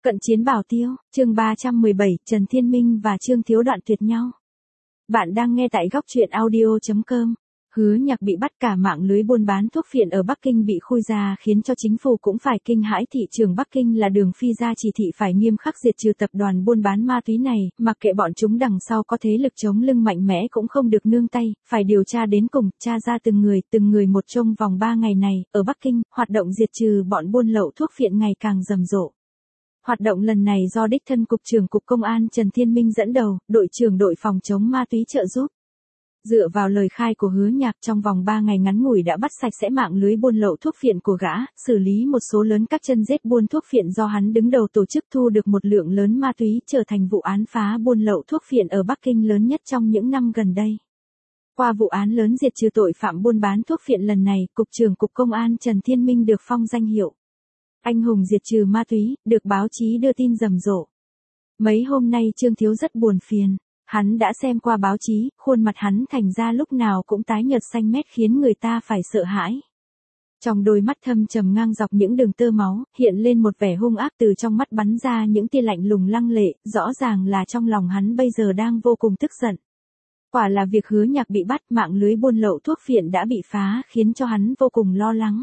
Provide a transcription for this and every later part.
Cận chiến bảo tiêu, chương 317, Trần Thiên Minh và Trương Thiếu đoạn tuyệt nhau. Bạn đang nghe tại góc truyện audio.com. Hứa Nhạc bị bắt, cả mạng lưới buôn bán thuốc phiện ở Bắc Kinh bị khui ra khiến cho chính phủ cũng phải kinh hãi. Thị trường Bắc Kinh là Đường Phi ra chỉ thị phải nghiêm khắc diệt trừ tập đoàn buôn bán ma túy này, mặc kệ bọn chúng đằng sau có thế lực chống lưng mạnh mẽ cũng không được nương tay, phải điều tra đến cùng, tra ra từng người một. Trong vòng 3 ngày này, ở Bắc Kinh, hoạt động diệt trừ bọn buôn lậu thuốc phiện ngày càng rầm rộ. Hoạt động lần này do đích thân Cục trưởng Cục Công an Trần Thiên Minh dẫn đầu, đội trưởng đội phòng chống ma túy trợ giúp. Dựa vào lời khai của Hứa Nhạc, trong vòng 3 ngày ngắn ngủi đã bắt sạch sẽ mạng lưới buôn lậu thuốc phiện của gã, xử lý một số lớn các chân rết buôn thuốc phiện do hắn đứng đầu tổ chức, thu được một lượng lớn ma túy, trở thành vụ án phá buôn lậu thuốc phiện ở Bắc Kinh lớn nhất trong những năm gần đây. Qua vụ án lớn diệt trừ tội phạm buôn bán thuốc phiện lần này, Cục trưởng Cục Công an Trần Thiên Minh được phong danh hiệu anh hùng diệt trừ ma túy, được báo chí đưa tin rầm rộ. Mấy hôm nay Trương Thiếu rất buồn phiền. Hắn đã xem qua báo chí, khuôn mặt hắn thành ra lúc nào cũng tái nhợt xanh mét khiến người ta phải sợ hãi. Trong đôi mắt thâm trầm ngang dọc những đường tơ máu, hiện lên một vẻ hung ác, từ trong mắt bắn ra những tia lạnh lùng lăng lệ, rõ ràng là trong lòng hắn bây giờ đang vô cùng tức giận. Quả là việc Hứa Nhạc bị bắt, mạng lưới buôn lậu thuốc phiện đã bị phá khiến cho hắn vô cùng lo lắng.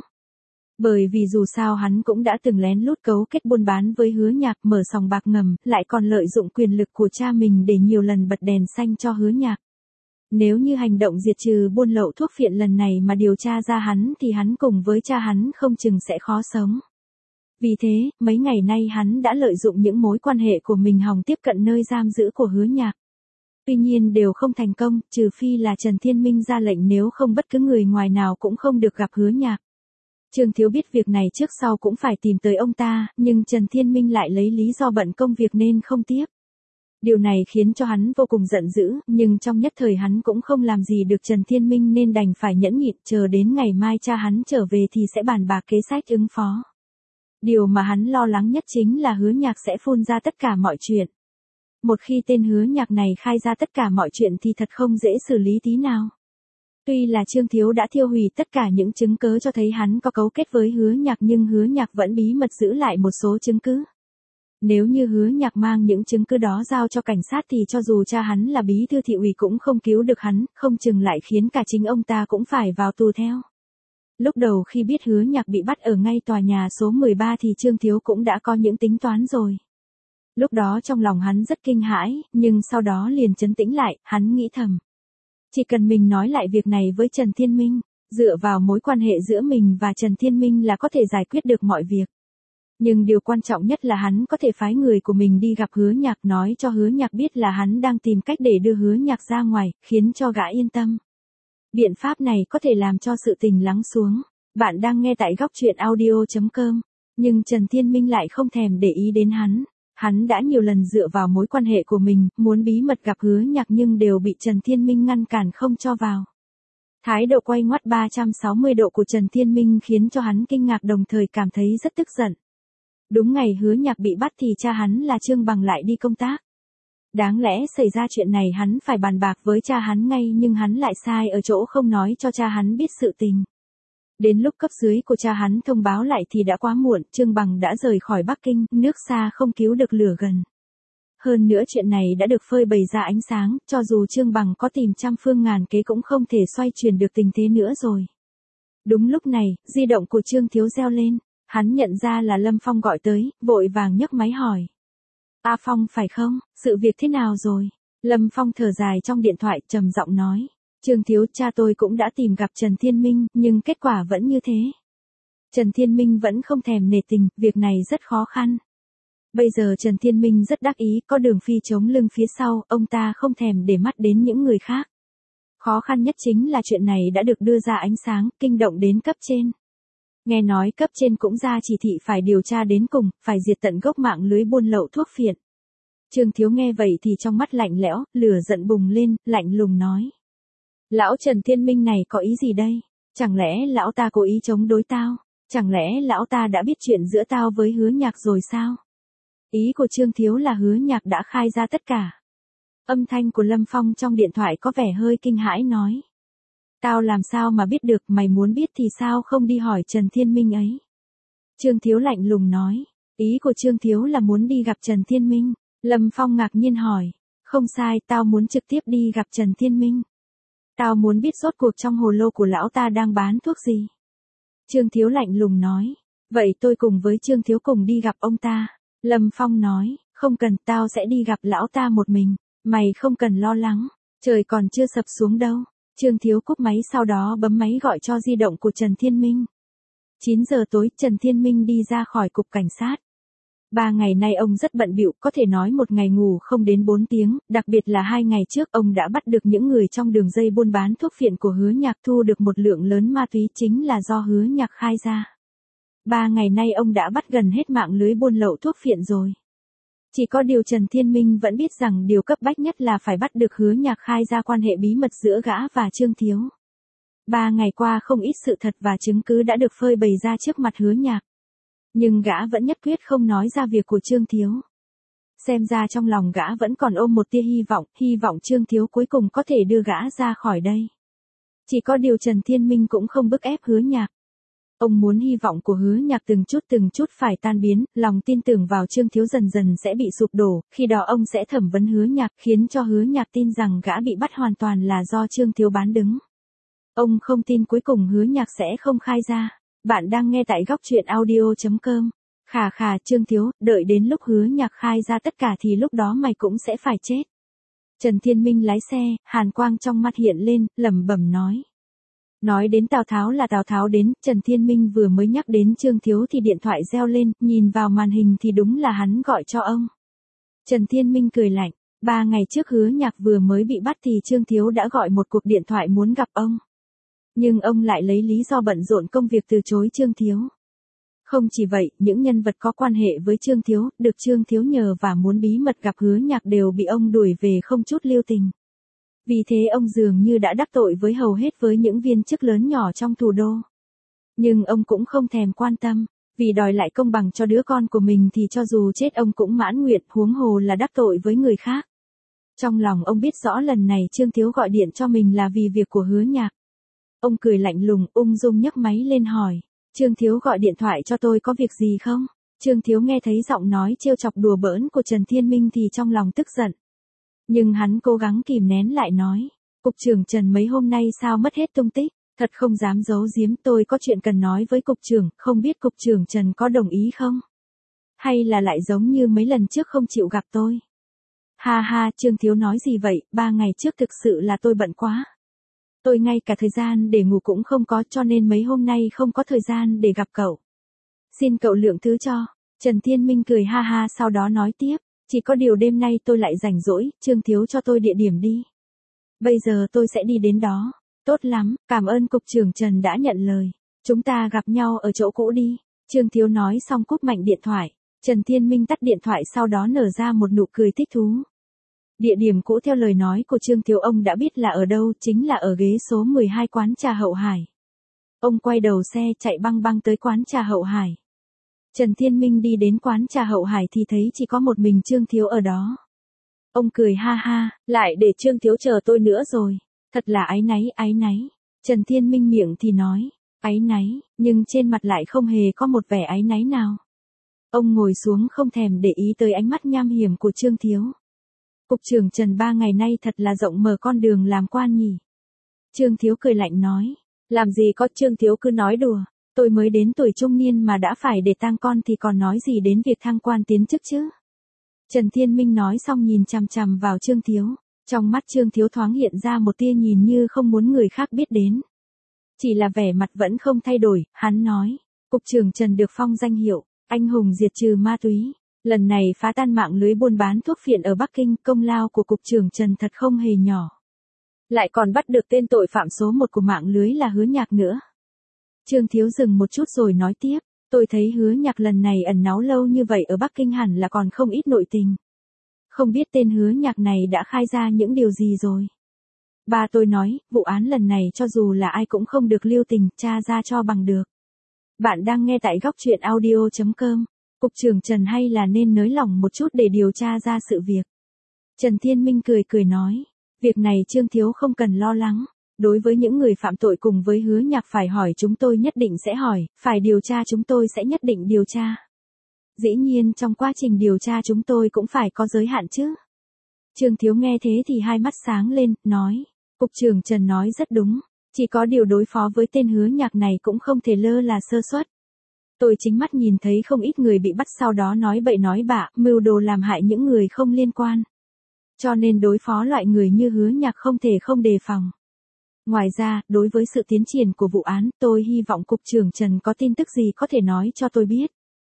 Bởi vì dù sao hắn cũng đã từng lén lút cấu kết buôn bán với Hứa Nhạc, mở sòng bạc ngầm, lại còn lợi dụng quyền lực của cha mình để nhiều lần bật đèn xanh cho Hứa Nhạc. Nếu như hành động diệt trừ buôn lậu thuốc phiện lần này mà điều tra ra hắn thì hắn cùng với cha hắn không chừng sẽ khó sống. Vì thế, mấy ngày nay hắn đã lợi dụng những mối quan hệ của mình hòng tiếp cận nơi giam giữ của Hứa Nhạc. Tuy nhiên đều không thành công, trừ phi là Trần Thiên Minh ra lệnh, nếu không bất cứ người ngoài nào cũng không được gặp Hứa Nhạc. Trương Thiếu biết việc này trước sau cũng phải tìm tới ông ta, nhưng Trần Thiên Minh lại lấy lý do bận công việc nên không tiếp. Điều này khiến cho hắn vô cùng giận dữ, nhưng trong nhất thời hắn cũng không làm gì được Trần Thiên Minh nên đành phải nhẫn nhịn, chờ đến ngày mai cha hắn trở về thì sẽ bàn bạc kế sách ứng phó. Điều mà hắn lo lắng nhất chính là Hứa Nhạc sẽ phun ra tất cả mọi chuyện. Một khi tên Hứa Nhạc này khai ra tất cả mọi chuyện thì thật không dễ xử lý tí nào. Tuy là Trương Thiếu đã thiêu hủy tất cả những chứng cứ cho thấy hắn có cấu kết với Hứa Nhạc, nhưng Hứa Nhạc vẫn bí mật giữ lại một số chứng cứ. Nếu như Hứa Nhạc mang những chứng cứ đó giao cho cảnh sát thì cho dù cha hắn là bí thư thị ủy cũng không cứu được hắn, không chừng lại khiến cả chính ông ta cũng phải vào tù theo. Lúc đầu khi biết Hứa Nhạc bị bắt ở ngay tòa nhà số 13 thì Trương Thiếu cũng đã có những tính toán rồi. Lúc đó trong lòng hắn rất kinh hãi, nhưng sau đó liền trấn tĩnh lại, hắn nghĩ thầm. Chỉ cần mình nói lại việc này với Trần Thiên Minh, dựa vào mối quan hệ giữa mình và Trần Thiên Minh là có thể giải quyết được mọi việc. Nhưng điều quan trọng nhất là hắn có thể phái người của mình đi gặp Hứa Nhạc, nói cho Hứa Nhạc biết là hắn đang tìm cách để đưa Hứa Nhạc ra ngoài, khiến cho gã yên tâm. Biện pháp này có thể làm cho sự tình lắng xuống. Bạn đang nghe tại góc truyện audio.com. Nhưng Trần Thiên Minh lại không thèm để ý đến hắn. Hắn đã nhiều lần dựa vào mối quan hệ của mình, muốn bí mật gặp Hứa Nhạc nhưng đều bị Trần Thiên Minh ngăn cản không cho vào. Thái độ quay ngoắt 360 độ của Trần Thiên Minh khiến cho hắn kinh ngạc, đồng thời cảm thấy rất tức giận. Đúng ngày Hứa Nhạc bị bắt thì cha hắn là Trương Bằng lại đi công tác. Đáng lẽ xảy ra chuyện này hắn phải bàn bạc với cha hắn ngay, nhưng hắn lại sai ở chỗ không nói cho cha hắn biết sự tình. Đến lúc cấp dưới của cha hắn thông báo lại thì đã quá muộn, Trương Bằng đã rời khỏi Bắc Kinh, nước xa không cứu được lửa gần. Hơn nữa chuyện này đã được phơi bày ra ánh sáng, cho dù Trương Bằng có tìm trăm phương ngàn kế cũng không thể xoay chuyển được tình thế nữa rồi. Đúng lúc này, di động của Trương Thiếu reo lên, hắn nhận ra là Lâm Phong gọi tới, vội vàng nhấc máy hỏi. A Phong phải không, sự việc thế nào rồi? Lâm Phong thở dài trong điện thoại, trầm giọng nói. Trương Thiếu, cha tôi cũng đã tìm gặp Trần Thiên Minh, nhưng kết quả vẫn như thế. Trần Thiên Minh vẫn không thèm nể tình, việc này rất khó khăn. Bây giờ Trần Thiên Minh rất đắc ý, có Đường Phi chống lưng phía sau, ông ta không thèm để mắt đến những người khác. Khó khăn nhất chính là chuyện này đã được đưa ra ánh sáng, kinh động đến cấp trên. Nghe nói cấp trên cũng ra chỉ thị phải điều tra đến cùng, phải diệt tận gốc mạng lưới buôn lậu thuốc phiện. Trương Thiếu nghe vậy thì trong mắt lạnh lẽo, lửa giận bùng lên, lạnh lùng nói. Lão Trần Thiên Minh này có ý gì đây? Chẳng lẽ lão ta cố ý chống đối tao? Chẳng lẽ lão ta đã biết chuyện giữa tao với Hứa Nhạc rồi sao? Ý của Trương Thiếu là Hứa Nhạc đã khai ra tất cả. Âm thanh của Lâm Phong trong điện thoại có vẻ hơi kinh hãi nói. Tao làm sao mà biết được, mày muốn biết thì sao không đi hỏi Trần Thiên Minh ấy? Trương Thiếu lạnh lùng nói. Ý của Trương Thiếu là muốn đi gặp Trần Thiên Minh. Lâm Phong ngạc nhiên hỏi. Không sai, tao muốn trực tiếp đi gặp Trần Thiên Minh. Tao muốn biết rốt cuộc trong hồ lô của lão ta đang bán thuốc gì. Trương Thiếu lạnh lùng nói. Vậy tôi cùng với Trương Thiếu cùng đi gặp ông ta. Lâm Phong nói, không cần, tao sẽ đi gặp lão ta một mình. Mày không cần lo lắng, trời còn chưa sập xuống đâu. Trương Thiếu cúp máy sau đó bấm máy gọi cho di động của Trần Thiên Minh. 9 giờ tối, Trần Thiên Minh đi ra khỏi cục cảnh sát. 3 ngày nay ông rất bận bịu, có thể nói một ngày ngủ không đến 4 tiếng, đặc biệt là 2 ngày trước ông đã bắt được những người trong đường dây buôn bán thuốc phiện của Hứa Nhạc, thu được một lượng lớn ma túy chính là do Hứa Nhạc khai ra. 3 ngày nay ông đã bắt gần hết mạng lưới buôn lậu thuốc phiện rồi. Chỉ có điều Trần Thiên Minh vẫn biết rằng điều cấp bách nhất là phải bắt được Hứa Nhạc khai ra quan hệ bí mật giữa gã và Trương Thiếu. 3 ngày qua không ít sự thật và chứng cứ đã được phơi bày ra trước mặt Hứa Nhạc. Nhưng gã vẫn nhất quyết không nói ra việc của Trương Thiếu. Xem ra trong lòng gã vẫn còn ôm một tia hy vọng Trương Thiếu cuối cùng có thể đưa gã ra khỏi đây. Chỉ có điều Trần Thiên Minh cũng không bức ép Hứa Nhạc. Ông muốn hy vọng của Hứa Nhạc từng chút phải tan biến, lòng tin tưởng vào Trương Thiếu dần dần sẽ bị sụp đổ, khi đó ông sẽ thẩm vấn Hứa Nhạc, khiến cho Hứa Nhạc tin rằng gã bị bắt hoàn toàn là do Trương Thiếu bán đứng. Ông không tin cuối cùng Hứa Nhạc sẽ không khai ra. Bạn đang nghe tại góc truyện audio.com. Khà Trương Thiếu, đợi đến lúc Hứa Nhạc khai ra tất cả thì lúc đó mày cũng sẽ phải chết. Trần Thiên Minh lái xe, hàn quang trong mắt hiện lên, lẩm bẩm nói. Nói đến Tào Tháo là Tào Tháo đến, Trần Thiên Minh vừa mới nhắc đến Trương Thiếu thì điện thoại reo lên, nhìn vào màn hình thì đúng là hắn gọi cho ông. Trần Thiên Minh cười lạnh, 3 ngày trước Hứa Nhạc vừa mới bị bắt thì Trương Thiếu đã gọi một cuộc điện thoại muốn gặp ông. Nhưng ông lại lấy lý do bận rộn công việc từ chối Trương Thiếu. Không chỉ vậy, những nhân vật có quan hệ với Trương Thiếu, được Trương Thiếu nhờ và muốn bí mật gặp Hứa Nhạc đều bị ông đuổi về không chút lưu tình. Vì thế ông dường như đã đắc tội với hầu hết với những viên chức lớn nhỏ trong thủ đô. Nhưng ông cũng không thèm quan tâm, vì đòi lại công bằng cho đứa con của mình thì cho dù chết ông cũng mãn nguyện, huống hồ là đắc tội với người khác. Trong lòng ông biết rõ lần này Trương Thiếu gọi điện cho mình là vì việc của Hứa Nhạc. Ông cười lạnh lùng, ung dung nhấc máy lên hỏi, Trương Thiếu gọi điện thoại cho tôi có việc gì không? Trương Thiếu nghe thấy giọng nói trêu chọc đùa bỡn của Trần Thiên Minh thì trong lòng tức giận. Nhưng hắn cố gắng kìm nén lại nói, Cục trưởng Trần mấy hôm nay sao mất hết tung tích, thật không dám giấu giếm, tôi có chuyện cần nói với Cục trưởng, không biết Cục trưởng Trần có đồng ý không? Hay là lại giống như mấy lần trước không chịu gặp tôi? Ha, Trương Thiếu nói gì vậy, 3 ngày trước thực sự là tôi bận quá. Tôi ngay cả thời gian để ngủ cũng không có cho nên mấy hôm nay không có thời gian để gặp cậu. Xin cậu lượng thứ cho. Trần Thiên Minh cười ha sau đó nói tiếp. Chỉ có điều đêm nay tôi lại rảnh rỗi, Trương Thiếu cho tôi địa điểm đi. Bây giờ tôi sẽ đi đến đó. Tốt lắm, cảm ơn Cục trưởng Trần đã nhận lời. Chúng ta gặp nhau ở chỗ cũ đi. Trương Thiếu nói xong cúp mạnh điện thoại. Trần Thiên Minh tắt điện thoại sau đó nở ra một nụ cười thích thú. Địa điểm cũ theo lời nói của Trương Thiếu ông đã biết là ở đâu, chính là ở ghế số 12 quán trà Hậu Hải. Ông quay đầu xe chạy băng tới quán trà Hậu Hải. Trần Thiên Minh đi đến quán trà Hậu Hải thì thấy chỉ có một mình Trương Thiếu ở đó. Ông cười ha, lại để Trương Thiếu chờ tôi nữa rồi. Thật là áy náy. Trần Thiên Minh miệng thì nói, áy náy, nhưng trên mặt lại không hề có một vẻ áy náy nào. Ông ngồi xuống không thèm để ý tới ánh mắt nham hiểm của Trương Thiếu. Cục trưởng Trần 3 ngày nay thật là rộng mở con đường làm quan nhỉ. Trương Thiếu cười lạnh nói, làm gì có, Trương Thiếu cứ nói đùa, tôi mới đến tuổi trung niên mà đã phải để tang con thì còn nói gì đến việc thăng quan tiến chức chứ. Trần Thiên Minh nói xong nhìn chằm chằm vào Trương Thiếu, trong mắt Trương Thiếu thoáng hiện ra một tia nhìn như không muốn người khác biết đến. Chỉ là vẻ mặt vẫn không thay đổi, hắn nói, Cục trưởng Trần được phong danh hiệu, anh hùng diệt trừ ma túy. Lần này phá tan mạng lưới buôn bán thuốc phiện ở Bắc Kinh, công lao của Cục trưởng Trần thật không hề nhỏ. Lại còn bắt được tên tội phạm số 1 của mạng lưới là Hứa Nhạc nữa. Trương Thiếu dừng một chút rồi nói tiếp, tôi thấy Hứa Nhạc lần này ẩn náu lâu như vậy ở Bắc Kinh hẳn là còn không ít nội tình. Không biết tên Hứa Nhạc này đã khai ra những điều gì rồi. Ba tôi nói, vụ án lần này cho dù là ai cũng không được lưu tình, tra ra cho bằng được. Bạn đang nghe tại góc truyện audio.com. Cục trưởng Trần hay là nên nới lỏng một chút để điều tra ra sự việc. Trần Thiên Minh cười nói, việc này Trương Thiếu không cần lo lắng. Đối với những người phạm tội cùng với Hứa Nhạc phải hỏi chúng tôi nhất định sẽ hỏi, phải điều tra chúng tôi sẽ nhất định điều tra. Dĩ nhiên trong quá trình điều tra chúng tôi cũng phải có giới hạn chứ. Trương Thiếu nghe thế thì hai mắt sáng lên, nói. Cục trưởng Trần nói rất đúng. Chỉ có điều đối phó với tên Hứa Nhạc này cũng không thể lơ là sơ suất. Tôi chính mắt nhìn thấy không ít người bị bắt sau đó nói bậy nói bạ, mưu đồ làm hại những người không liên quan. Cho nên đối phó loại người như Hứa Nhạc không thể không đề phòng. Ngoài ra, đối với sự tiến triển của vụ án, tôi hy vọng Cục trưởng Trần có tin tức gì có thể nói cho tôi biết.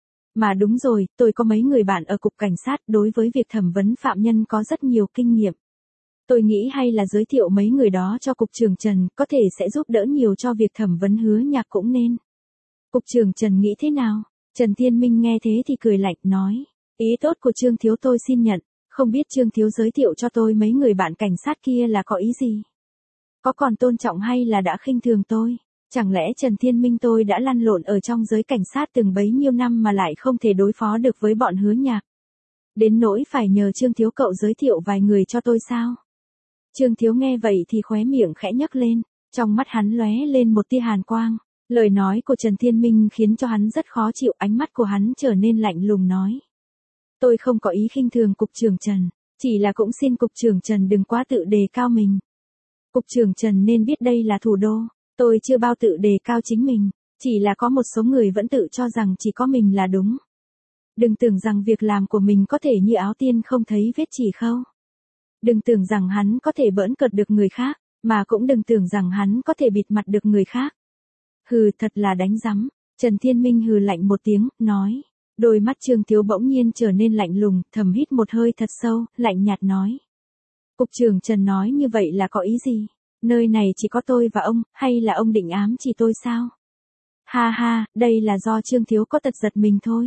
Mà đúng rồi, tôi có mấy người bạn ở Cục Cảnh sát đối với việc thẩm vấn phạm nhân có rất nhiều kinh nghiệm. Tôi nghĩ hay là giới thiệu mấy người đó cho Cục trưởng Trần, có thể sẽ giúp đỡ nhiều cho việc thẩm vấn Hứa Nhạc cũng nên. Cục trưởng Trần nghĩ thế nào? Trần Thiên Minh nghe thế thì cười lạnh, nói. Ý tốt của Trương Thiếu tôi xin nhận, không biết Trương Thiếu giới thiệu cho tôi mấy người bạn cảnh sát kia là có ý gì? Có còn tôn trọng hay là đã khinh thường tôi? Chẳng lẽ Trần Thiên Minh tôi đã lăn lộn ở trong giới cảnh sát từng bấy nhiêu năm mà lại không thể đối phó được với bọn Hứa Nhạc? Đến nỗi phải nhờ Trương Thiếu cậu giới thiệu vài người cho tôi sao? Trương Thiếu nghe vậy thì khóe miệng khẽ nhấc lên, trong mắt hắn lóe lên một tia hàn quang. Lời nói của Trần Thiên Minh khiến cho hắn rất khó chịu, ánh mắt của hắn trở nên lạnh lùng nói. Tôi không có ý khinh thường Cục trưởng Trần, chỉ là cũng xin Cục trưởng Trần đừng quá tự đề cao mình. Cục trưởng Trần nên biết đây là thủ đô, tôi chưa bao tự đề cao chính mình, chỉ là có một số người vẫn tự cho rằng chỉ có mình là đúng. Đừng tưởng rằng việc làm của mình có thể như áo tiên không thấy vết chỉ khâu. Đừng tưởng rằng hắn có thể bỡn cợt được người khác, mà cũng đừng tưởng rằng hắn có thể bịt mặt được người khác. Hừ, thật là đánh rắm. Trần Thiên Minh hừ lạnh một tiếng, nói. Đôi mắt Trương Thiếu bỗng nhiên trở nên lạnh lùng, thầm hít một hơi thật sâu, lạnh nhạt nói. Cục trưởng Trần nói như vậy là có ý gì? Nơi này chỉ có tôi và ông, hay là ông định ám chỉ tôi sao? Ha ha, đây là do Trương Thiếu có tật giật mình thôi.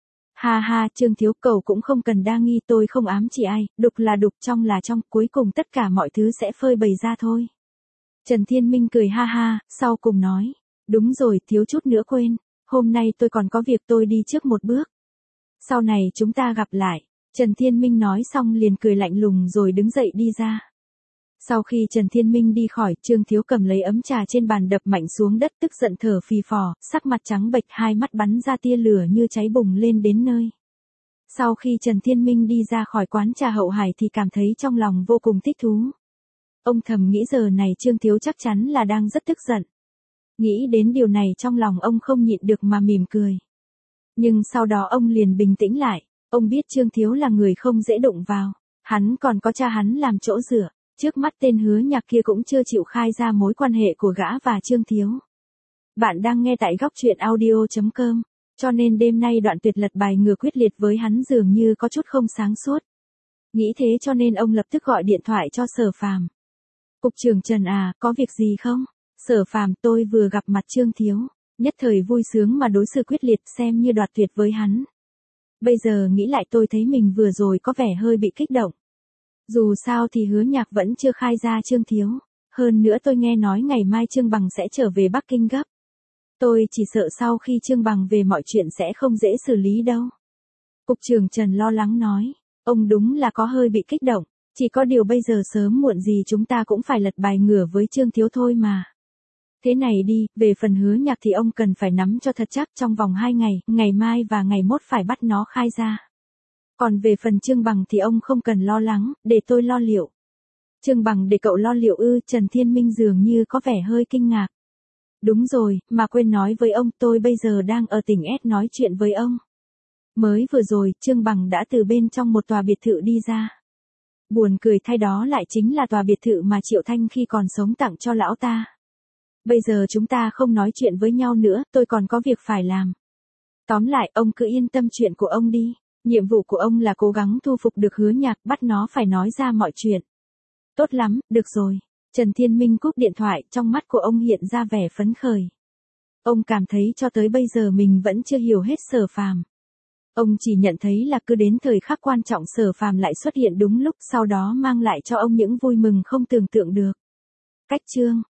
Ha ha, Trương Thiếu cậu cũng không cần đa nghi, tôi không ám chỉ ai, đục là đục, trong là trong, cuối cùng tất cả mọi thứ sẽ phơi bày ra thôi. Trần Thiên Minh cười ha ha, sau cùng nói. Đúng rồi, thiếu chút nữa quên, hôm nay tôi còn có việc, tôi đi trước một bước. Sau này chúng ta gặp lại. Trần Thiên Minh nói xong liền cười lạnh lùng rồi đứng dậy đi ra. Sau khi Trần Thiên Minh đi khỏi, Trương Thiếu cầm lấy ấm trà trên bàn đập mạnh xuống đất, tức giận thở phì phò, sắc mặt trắng bệch, hai mắt bắn ra tia lửa như cháy bùng lên đến nơi. Sau khi Trần Thiên Minh đi ra khỏi quán trà Hậu Hải thì cảm thấy trong lòng vô cùng thích thú. Ông thầm nghĩ giờ này Trương Thiếu chắc chắn là đang rất tức giận. Nghĩ đến điều này trong lòng ông không nhịn được mà mỉm cười. Nhưng sau đó ông liền bình tĩnh lại, ông biết Trương Thiếu là người không dễ đụng vào, hắn còn có cha hắn làm chỗ dựa, trước mắt tên Hứa Nhạc kia cũng chưa chịu khai ra mối quan hệ của gã và Trương Thiếu. Bạn đang nghe tại góc truyện audio.com, cho nên đêm nay Đoạn Tuyệt lật bài ngừa quyết liệt với hắn dường như có chút không sáng suốt. Nghĩ thế cho nên ông lập tức gọi điện thoại cho Sở Phàm. Cục trưởng Trần à, có việc gì không? Sở Phàm, tôi vừa gặp mặt Trương Thiếu, nhất thời vui sướng mà đối xử quyết liệt, xem như Đoạt Tuyệt với hắn. Bây giờ nghĩ lại tôi thấy mình vừa rồi có vẻ hơi bị kích động. Dù sao thì Hứa Nhạc vẫn chưa khai ra Trương Thiếu, hơn nữa tôi nghe nói ngày mai Trương Bằng sẽ trở về Bắc Kinh gấp. Tôi chỉ sợ sau khi Trương Bằng về mọi chuyện sẽ không dễ xử lý đâu. Cục trưởng Trần lo lắng nói, ông đúng là có hơi bị kích động, chỉ có điều bây giờ sớm muộn gì chúng ta cũng phải lật bài ngửa với Trương Thiếu thôi mà. Thế này đi, về phần Hứa Nhạc thì ông cần phải nắm cho thật chắc, trong vòng 2 ngày, ngày mai và ngày mốt phải bắt nó khai ra. Còn về phần Trương Bằng thì ông không cần lo lắng, để tôi lo liệu. Trương Bằng để cậu lo liệu ư? Trần Thiên Minh dường như có vẻ hơi kinh ngạc. Đúng rồi, mà quên nói với ông, tôi bây giờ đang ở tỉnh S nói chuyện với ông. Mới vừa rồi, Trương Bằng đã từ bên trong một tòa biệt thự đi ra. Buồn cười thay, đó lại chính là tòa biệt thự mà Triệu Thanh khi còn sống tặng cho lão ta. Bây giờ chúng ta không nói chuyện với nhau nữa, tôi còn có việc phải làm. Tóm lại, ông cứ yên tâm chuyện của ông đi. Nhiệm vụ của ông là cố gắng thu phục được Hứa Nhạc, bắt nó phải nói ra mọi chuyện. Tốt lắm, được rồi. Trần Thiên Minh cúp điện thoại, trong mắt của ông hiện ra vẻ phấn khởi. Ông cảm thấy cho tới bây giờ mình vẫn chưa hiểu hết Sở Phàm. Ông chỉ nhận thấy là cứ đến thời khắc quan trọng Sở Phàm lại xuất hiện đúng lúc, sau đó mang lại cho ông những vui mừng không tưởng tượng được. Cách chương